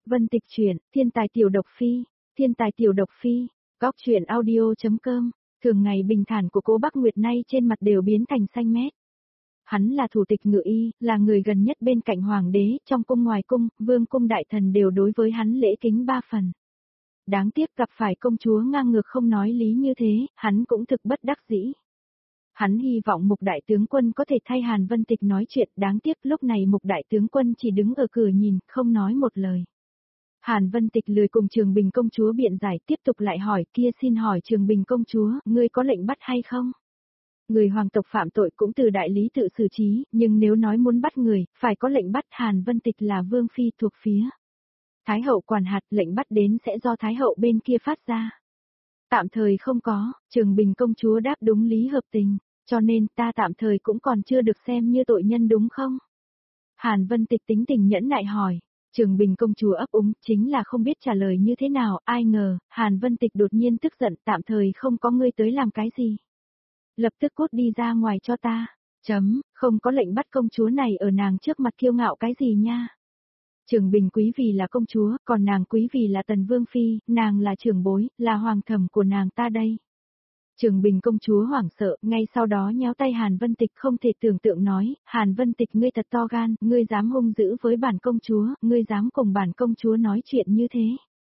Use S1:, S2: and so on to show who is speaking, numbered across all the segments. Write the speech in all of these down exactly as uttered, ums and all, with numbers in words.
S1: Vân Tịch truyện, thiên tài tiểu độc phi, thiên tài tiểu độc phi, góc truyện audio.com, thường ngày bình thản của Cố Bắc Nguyệt nay trên mặt đều biến thành xanh mét. Hắn là thủ tịch ngự y, là người gần nhất bên cạnh hoàng đế, trong cung ngoài cung, vương cung đại thần đều đối với hắn lễ kính ba phần. Đáng tiếc gặp phải công chúa ngang ngược không nói lý như thế, hắn cũng thực bất đắc dĩ. Hắn hy vọng Mục đại tướng quân có thể thay Hàn Vân Tịch nói chuyện, đáng tiếc lúc này Mục đại tướng quân chỉ đứng ở cửa nhìn, không nói một lời. Hàn Vân Tịch lười cùng Trường Bình công chúa biện giải, tiếp tục lại hỏi, kia xin hỏi Trường Bình công chúa, ngươi có lệnh bắt hay không? Người hoàng tộc phạm tội cũng từ đại lý tự xử trí, nhưng nếu nói muốn bắt người, phải có lệnh bắt. Hàn Vân Tịch là vương phi thuộc phía Thái hậu quản hạt, lệnh bắt đến sẽ do Thái hậu bên kia phát ra. Tạm thời không có, Trường Bình công chúa đáp đúng lý hợp tình, cho nên ta tạm thời cũng còn chưa được xem như tội nhân đúng không? Hàn Vân Tịch tính tình nhẫn nại hỏi. Trường Bình công chúa ấp úng, chính là không biết trả lời như thế nào, ai ngờ, Hàn Vân Tịch đột nhiên tức giận, tạm thời không có ngươi tới làm cái gì. Lập tức cút đi ra ngoài cho ta, chấm, không có lệnh bắt công chúa này ở nàng trước mặt kiêu ngạo cái gì nha. Trường Bình quý vì là công chúa, còn nàng quý vì là tần vương phi, nàng là trưởng bối, là hoàng thẩm của nàng ta đây. Trường Bình công chúa hoảng sợ, ngay sau đó nhéo tay Hàn Vân Tịch không thể tưởng tượng nói, Hàn Vân Tịch ngươi thật to gan, ngươi dám hung dữ với bản công chúa, ngươi dám cùng bản công chúa nói chuyện như thế.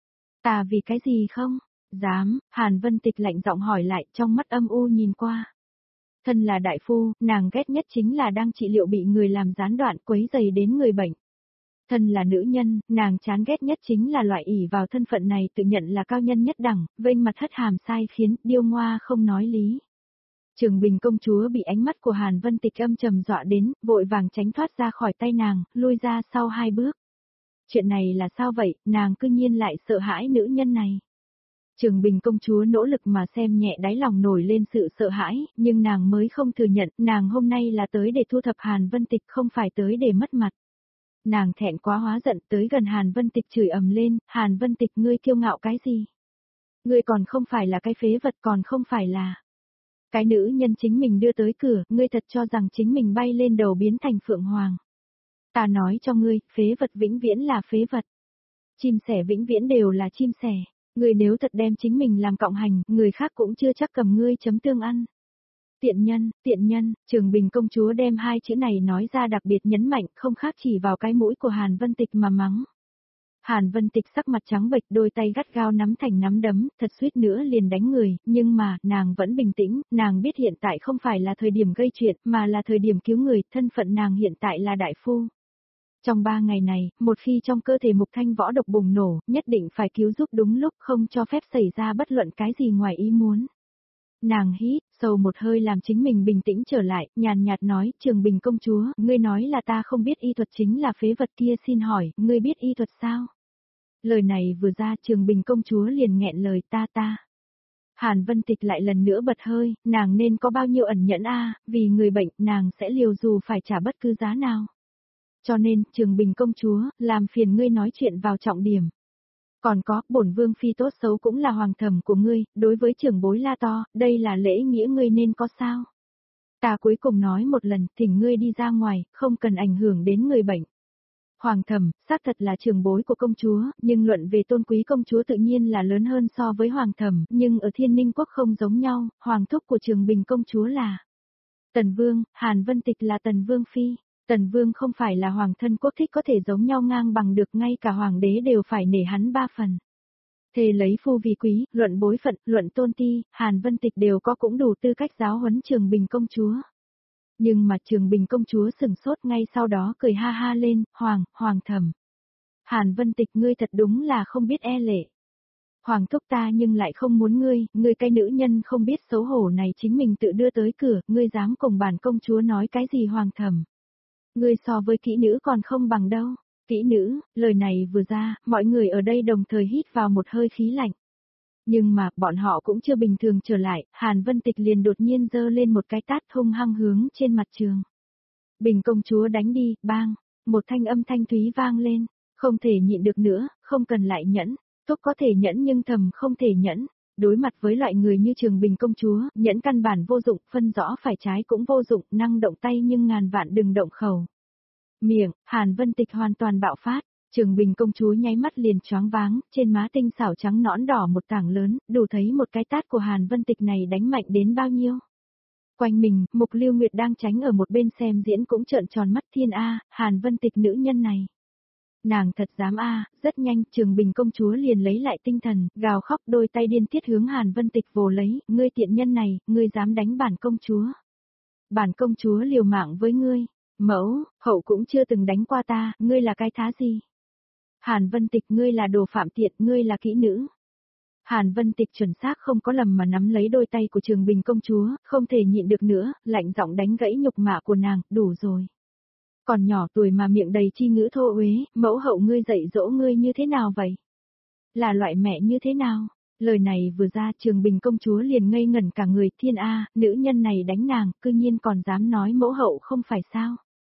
S1: Ta vì cái gì không? Dám, Hàn Vân Tịch lạnh giọng hỏi lại, trong mắt âm u nhìn qua. Thân là đại phu, nàng ghét nhất chính là đang trị liệu bị người làm gián đoạn quấy rầy đến người bệnh. Thân là nữ nhân, nàng chán ghét nhất chính là loại ỷ vào thân phận này tự nhận là cao nhân nhất đẳng, vênh mặt hất hàm sai khiến, điêu ngoa không nói lý. Trường Bình công chúa bị ánh mắt của Hàn Vân Tịch âm trầm dọa đến, vội vàng tránh thoát ra khỏi tay nàng, lui ra sau hai bước. Chuyện này là sao vậy, nàng cư nhiên lại sợ hãi nữ nhân này. Trường Bình công chúa nỗ lực mà xem nhẹ đáy lòng nổi lên sự sợ hãi, nhưng nàng mới không thừa nhận, nàng hôm nay là tới để thu thập Hàn Vân Tịch không phải tới để mất mặt. Nàng thẹn quá hóa giận tới gần Hàn Vân Tịch chửi ầm lên, Hàn Vân Tịch ngươi kiêu ngạo cái gì? Ngươi còn không phải là cái phế vật, còn không phải là cái nữ nhân chính mình đưa tới cửa, ngươi thật cho rằng chính mình bay lên đầu biến thành phượng hoàng. Ta nói cho ngươi, phế vật vĩnh viễn là phế vật. Chim sẻ vĩnh viễn đều là chim sẻ, ngươi nếu thật đem chính mình làm cộng hành, người khác cũng chưa chắc cầm ngươi chấm tương ăn. Tiện nhân, tiện nhân, Trường Bình công chúa đem hai chữ này nói ra đặc biệt nhấn mạnh, không khác chỉ vào cái mũi của Hàn Vân Tịch mà mắng. Hàn Vân Tịch sắc mặt trắng bệch, đôi tay gắt gao nắm thành nắm đấm, thật suýt nữa liền đánh người, nhưng mà, nàng vẫn bình tĩnh, nàng biết hiện tại không phải là thời điểm gây chuyện, mà là thời điểm cứu người, thân phận nàng hiện tại là đại phu. Trong ba ngày này, một khi trong cơ thể Mục Thanh võ độc bùng nổ, nhất định phải cứu giúp đúng lúc, không cho phép xảy ra bất luận cái gì ngoài ý muốn. Nàng hít sâu một hơi làm chính mình bình tĩnh trở lại, nhàn nhạt nói, Trường Bình công chúa, ngươi nói là ta không biết y thuật chính là phế vật kia, xin hỏi, ngươi biết y thuật sao? Lời này vừa ra, Trường Bình công chúa liền nghẹn lời, ta ta. Hàn Vân Tịch lại lần nữa bật hơi, nàng nên có bao nhiêu ẩn nhẫn a, vì người bệnh, nàng sẽ liều dù phải trả bất cứ giá nào. Cho nên, Trường Bình công chúa, làm phiền ngươi nói chuyện vào trọng điểm. Còn có, bổn vương phi tốt xấu cũng là hoàng thẩm của ngươi, đối với trưởng bối la to, đây là lễ nghĩa ngươi nên có sao? Ta cuối cùng nói một lần, thỉnh ngươi đi ra ngoài, không cần ảnh hưởng đến người bệnh. Hoàng thẩm, xác thật là trưởng bối của công chúa, nhưng luận về tôn quý công chúa tự nhiên là lớn hơn so với hoàng thẩm, nhưng ở Thiên Ninh quốc không giống nhau, hoàng thúc của Trường Bình công chúa là Tần Vương, Hàn Vân Tịch là Tần Vương phi. Tần Vương không phải là hoàng thân quốc thích có thể giống nhau ngang bằng được, ngay cả hoàng đế đều phải nể hắn ba phần. Thề lấy phu vì quý, luận bối phận, luận tôn ti, Hàn Vân Tịch đều có cũng đủ tư cách giáo huấn Trường Bình công chúa. Nhưng mà Trường Bình công chúa sừng sốt ngay sau đó cười ha ha lên, hoàng, hoàng thẩm. Hàn Vân Tịch ngươi thật đúng là không biết e lệ. Hoàng thúc ta nhưng lại không muốn ngươi, ngươi cái nữ nhân không biết xấu hổ này chính mình tự đưa tới cửa, ngươi dám cùng bản công chúa nói cái gì hoàng thẩm. Ngươi so với kỹ nữ còn không bằng đâu. Kỹ nữ, lời này vừa ra, mọi người ở đây đồng thời hít vào một hơi khí lạnh. Nhưng mà, bọn họ cũng chưa bình thường trở lại, Hàn Vân Tịch liền đột nhiên giơ lên một cái tát hung hăng hướng trên mặt Trường Bình công chúa đánh đi, bang, một thanh âm thanh thúy vang lên, không thể nhịn được nữa, không cần lại nhẫn, thúc có thể nhẫn nhưng thầm không thể nhẫn. Đối mặt với loại người như Trường Bình công chúa, nhẫn căn bản vô dụng, phân rõ phải trái cũng vô dụng, năng động tay nhưng ngàn vạn đừng động khẩu. Miệng, Hàn Vân Tịch hoàn toàn bạo phát, Trường Bình công chúa nháy mắt liền choáng váng, trên má tinh xảo trắng nõn đỏ một tảng lớn, đủ thấy một cái tát của Hàn Vân Tịch này đánh mạnh đến bao nhiêu. Quanh mình, Mục Lưu Nguyệt đang tránh ở một bên xem diễn cũng trợn tròn mắt thiên a, Hàn Vân Tịch nữ nhân này. Nàng thật dám a, rất nhanh, Trường Bình công chúa liền lấy lại tinh thần, gào khóc đôi tay điên tiết hướng Hàn Vân Tịch vồ lấy, ngươi tiện nhân này, ngươi dám đánh bản công chúa. Bản công chúa liều mạng với ngươi, mẫu, hậu cũng chưa từng đánh qua ta, ngươi là cái thá gì? Hàn Vân Tịch ngươi là đồ phạm tiện, ngươi là kỹ nữ. Hàn Vân Tịch chuẩn xác không có lầm mà nắm lấy đôi tay của Trường Bình công chúa, không thể nhịn được nữa, lạnh giọng đánh gãy nhục mạ của nàng, đủ rồi. Còn nhỏ tuổi mà miệng đầy chi ngữ thô uế, mẫu hậu ngươi dạy dỗ ngươi như thế nào vậy? Là loại mẹ như thế nào? Lời này vừa ra Trường Bình công chúa liền ngây ngẩn cả người, thiên a, nữ nhân này đánh nàng, cư nhiên còn dám nói mẫu hậu không phải sao?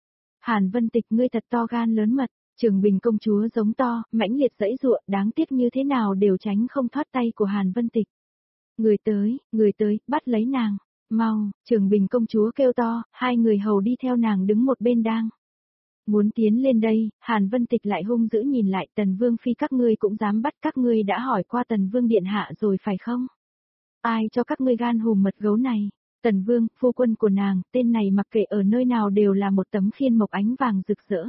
S1: Hàn Vân Tịch ngươi thật to gan lớn mật. Trường Bình công chúa giống to, mãnh liệt dãy dụa, đáng tiếc như thế nào đều tránh không thoát tay của Hàn Vân Tịch. Người tới, người tới, bắt lấy nàng, mau, Trường Bình công chúa kêu to, hai người hầu đi theo nàng đứng một bên đang. Muốn tiến lên đây, Hàn Vân Tịch lại hung dữ nhìn lại, Tần Vương phi các ngươi cũng dám bắt, các ngươi đã hỏi qua Tần Vương điện hạ rồi phải không? Ai cho các ngươi gan hùm mật gấu này? Tần Vương, phu quân của nàng, tên này mặc kệ ở nơi nào đều là một tấm khiên mộc ánh vàng rực rỡ.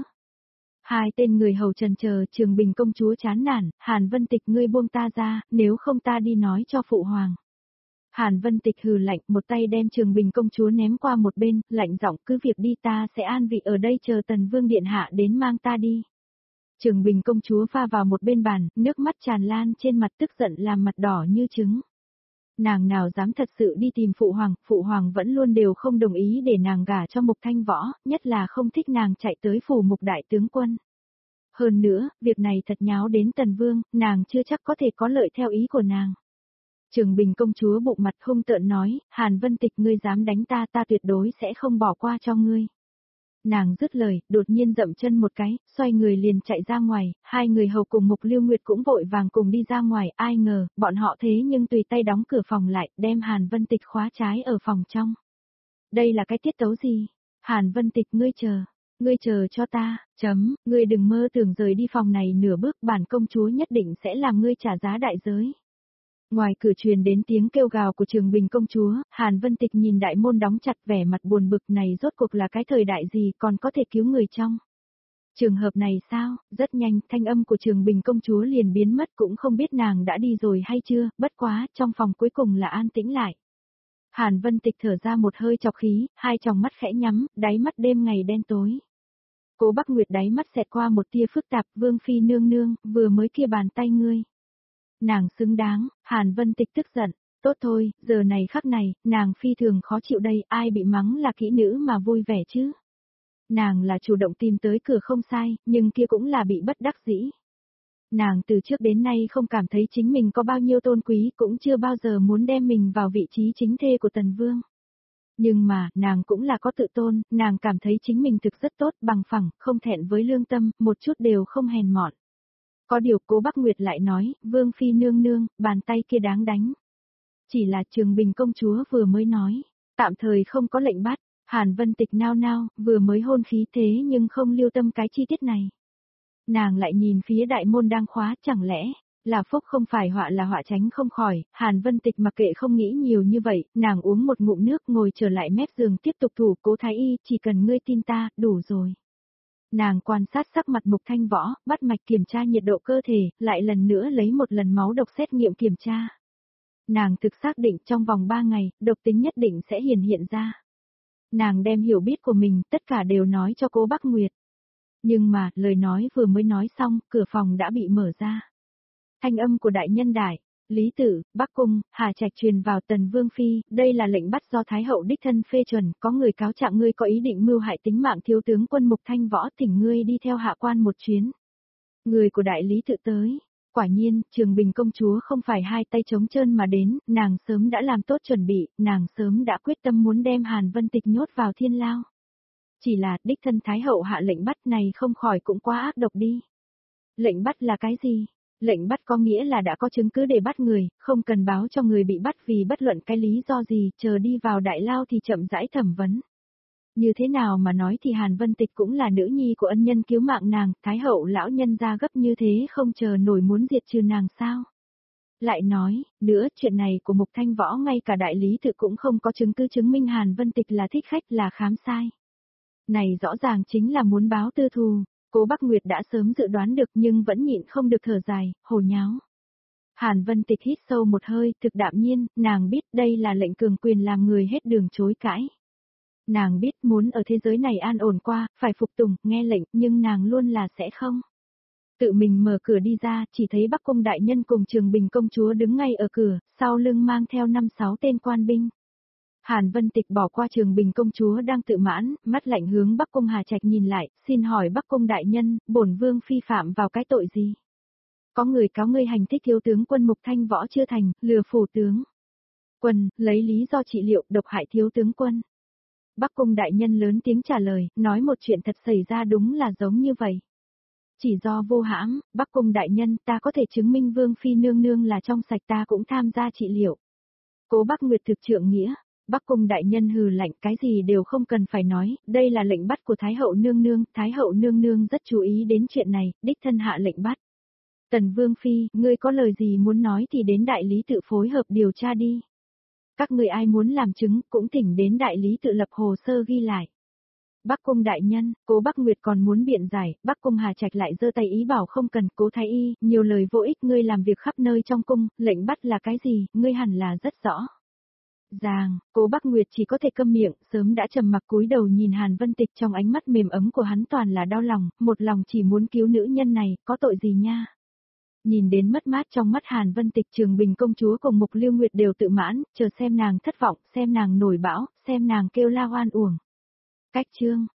S1: Hai tên người hầu trần chờ, Trường Bình công chúa chán nản, Hàn Vân Tịch ngươi buông ta ra, nếu không ta đi nói cho phụ hoàng. Hàn Vân Tịch hừ lạnh, một tay đem Trường Bình công chúa ném qua một bên, lạnh giọng cứ việc đi, ta sẽ an vị ở đây chờ Tần Vương điện hạ đến mang ta đi. Trường Bình công chúa pha vào một bên bàn, nước mắt tràn lan trên mặt, tức giận làm mặt đỏ như trứng. Nàng nào dám thật sự đi tìm phụ hoàng, phụ hoàng vẫn luôn đều không đồng ý để nàng gả cho Mục Thanh Võ, nhất là không thích nàng chạy tới phủ Mục đại tướng quân. Hơn nữa, việc này thật nháo đến Tần Vương, nàng chưa chắc có thể có lợi theo ý của nàng. Trường Bình công chúa bụng mặt hung tợn nói, Hàn Vân Tịch ngươi dám đánh ta, ta tuyệt đối sẽ không bỏ qua cho ngươi. Nàng dứt lời, đột nhiên dậm chân một cái, xoay người liền chạy ra ngoài, hai người hầu cùng Mục Lưu Nguyệt cũng vội vàng cùng đi ra ngoài, ai ngờ, bọn họ thế nhưng tùy tay đóng cửa phòng lại, đem Hàn Vân Tịch khóa trái ở phòng trong. Đây là cái tiết tấu gì? Hàn Vân Tịch ngươi chờ, ngươi chờ cho ta, chấm, ngươi đừng mơ tưởng rời đi phòng này nửa bước, bản công chúa nhất định sẽ làm ngươi trả giá đại giới. Ngoài cửa truyền đến tiếng kêu gào của Trường Bình công chúa, Hàn Vân Tịch nhìn đại môn đóng chặt vẻ mặt buồn bực này rốt cuộc là cái thời đại gì còn có thể cứu người trong. Trường hợp này sao, rất nhanh thanh âm của Trường Bình công chúa liền biến mất cũng không biết nàng đã đi rồi hay chưa, bất quá trong phòng cuối cùng là an tĩnh lại. Hàn Vân Tịch thở ra một hơi chọc khí, hai tròng mắt khẽ nhắm, đáy mắt đêm ngày đen tối. Cố Bắc Nguyệt đáy mắt xẹt qua một tia phức tạp, Vương phi nương nương, vừa mới kia bàn tay ngươi. Nàng xứng đáng, Hàn Vân Tịch tức giận, tốt thôi, giờ này khắc này, nàng phi thường khó chịu đây, ai bị mắng là kỹ nữ mà vui vẻ chứ. Nàng là chủ động tìm tới cửa không sai, nhưng kia cũng là bị bất đắc dĩ. Nàng từ trước đến nay không cảm thấy chính mình có bao nhiêu tôn quý, cũng chưa bao giờ muốn đem mình vào vị trí chính thê của Tần Vương. Nhưng mà, nàng cũng là có tự tôn, nàng cảm thấy chính mình thực rất tốt, bằng phẳng, không thẹn với lương tâm, một chút đều không hèn mọn. Có điều Cố Bắc Nguyệt lại nói, Vương phi nương nương, bàn tay kia đáng đánh. Chỉ là Trường Bình công chúa vừa mới nói, tạm thời không có lệnh bắt, Hàn Vân Tịch nao nao, vừa mới hôn khí thế nhưng không lưu tâm cái chi tiết này. Nàng lại nhìn phía đại môn đang khóa, chẳng lẽ, là phúc không phải họa là họa tránh không khỏi, Hàn Vân Tịch mặc kệ không nghĩ nhiều như vậy, nàng uống một ngụm nước ngồi trở lại mép giường tiếp tục thủ Cố Thái Y, chỉ cần ngươi tin ta, đủ rồi. Nàng quan sát sắc mặt Mục Thanh Võ, bắt mạch kiểm tra nhiệt độ cơ thể, lại lần nữa lấy một lần máu độc xét nghiệm kiểm tra. Nàng thực xác định trong vòng ba ngày, độc tính nhất định sẽ hiển hiện ra. Nàng đem hiểu biết của mình, tất cả đều nói cho Cố Bắc Nguyệt. Nhưng mà, lời nói vừa mới nói xong, cửa phòng đã bị mở ra. Thanh âm của đại nhân đại, Lý Tử, Bắc Cung, Hà Trạch truyền vào Tần Vương Phi, đây là lệnh bắt do Thái Hậu đích thân phê chuẩn, có người cáo trạng ngươi có ý định mưu hại tính mạng thiếu tướng quân Mục Thanh Võ, thỉnh ngươi đi theo hạ quan một chuyến. Người của đại lý tự tới, quả nhiên, Trường Bình công chúa không phải hai tay trống trơn mà đến, nàng sớm đã làm tốt chuẩn bị, nàng sớm đã quyết tâm muốn đem Hàn Vân Tịch nhốt vào thiên lao. Chỉ là, đích thân Thái Hậu hạ lệnh bắt này không khỏi cũng quá ác độc đi. Lệnh bắt là cái gì? Lệnh bắt có nghĩa là đã có chứng cứ để bắt người, không cần báo cho người bị bắt vì bất luận cái lý do gì, chờ đi vào đại lao thì chậm rãi thẩm vấn. Như thế nào mà nói thì Hàn Vân Tịch cũng là nữ nhi của ân nhân cứu mạng nàng, Thái hậu lão nhân ra gấp như thế không chờ nổi muốn diệt trừ nàng sao? Lại nói, nữa chuyện này của Mục Thanh Võ ngay cả đại lý tự cũng không có chứng cứ chứng minh Hàn Vân Tịch là thích khách là khám sai. Này rõ ràng chính là muốn báo tư thù, Cố Bắc Nguyệt đã sớm dự đoán được nhưng vẫn nhịn không được thở dài, hồ nháo. Hàn Vân Tịch hít sâu một hơi, thực đạm nhiên, nàng biết đây là lệnh cường quyền làm người hết đường chối cãi. Nàng biết muốn ở thế giới này an ổn qua, phải phục tùng, nghe lệnh, nhưng nàng luôn là sẽ không. Tự mình mở cửa đi ra, chỉ thấy Bắc Cung đại nhân cùng Trường Bình công chúa đứng ngay ở cửa, sau lưng mang theo năm sáu tên quan binh. Hàn Vân Tịch bỏ qua Trường Bình công chúa đang tự mãn, mắt lạnh hướng Bắc Cung Hà Trạch nhìn lại, xin hỏi Bắc Cung đại nhân, bổn vương phi phạm vào cái tội gì? Có người cáo ngươi hành thích thiếu tướng quân Mục Thanh Võ chưa thành, lừa phủ tướng quân, lấy lý do trị liệu, độc hại thiếu tướng quân. Bắc Cung đại nhân lớn tiếng trả lời, nói một chuyện thật xảy ra đúng là giống như vậy. Chỉ do vô hãm, Bắc Cung đại nhân, ta có thể chứng minh Vương phi nương nương là trong sạch, ta cũng tham gia trị liệu. Cố Bắc Nguyệt thực trượng nghĩa, Bắc Cung đại nhân hừ lạnh, cái gì đều không cần phải nói, đây là lệnh bắt của Thái hậu nương nương, Thái hậu nương nương rất chú ý đến chuyện này, đích thân hạ lệnh bắt. Tần Vương phi, ngươi có lời gì muốn nói thì đến đại lý tự phối hợp điều tra đi. Các người ai muốn làm chứng cũng thỉnh đến đại lý tự lập hồ sơ ghi lại. Bắc Cung đại nhân, Cố Bắc Nguyệt còn muốn biện giải, Bắc Cung Hà Trạch lại giơ tay ý bảo không cần, Cố thái y, nhiều lời vô ích, ngươi làm việc khắp nơi trong cung, lệnh bắt là cái gì, ngươi hẳn là rất rõ. Ràng, Cố Bắc Nguyệt chỉ có thể câm miệng, sớm đã trầm mặc cúi đầu nhìn Hàn Vân Tịch, trong ánh mắt mềm ấm của hắn toàn là đau lòng, một lòng chỉ muốn cứu nữ nhân này, có tội gì nha. Nhìn đến mất mát trong mắt Hàn Vân Tịch, Trường Bình công chúa cùng Mục Lưu Nguyệt đều tự mãn, chờ xem nàng thất vọng, xem nàng nổi bão, xem nàng kêu la oan uổng. Cách chương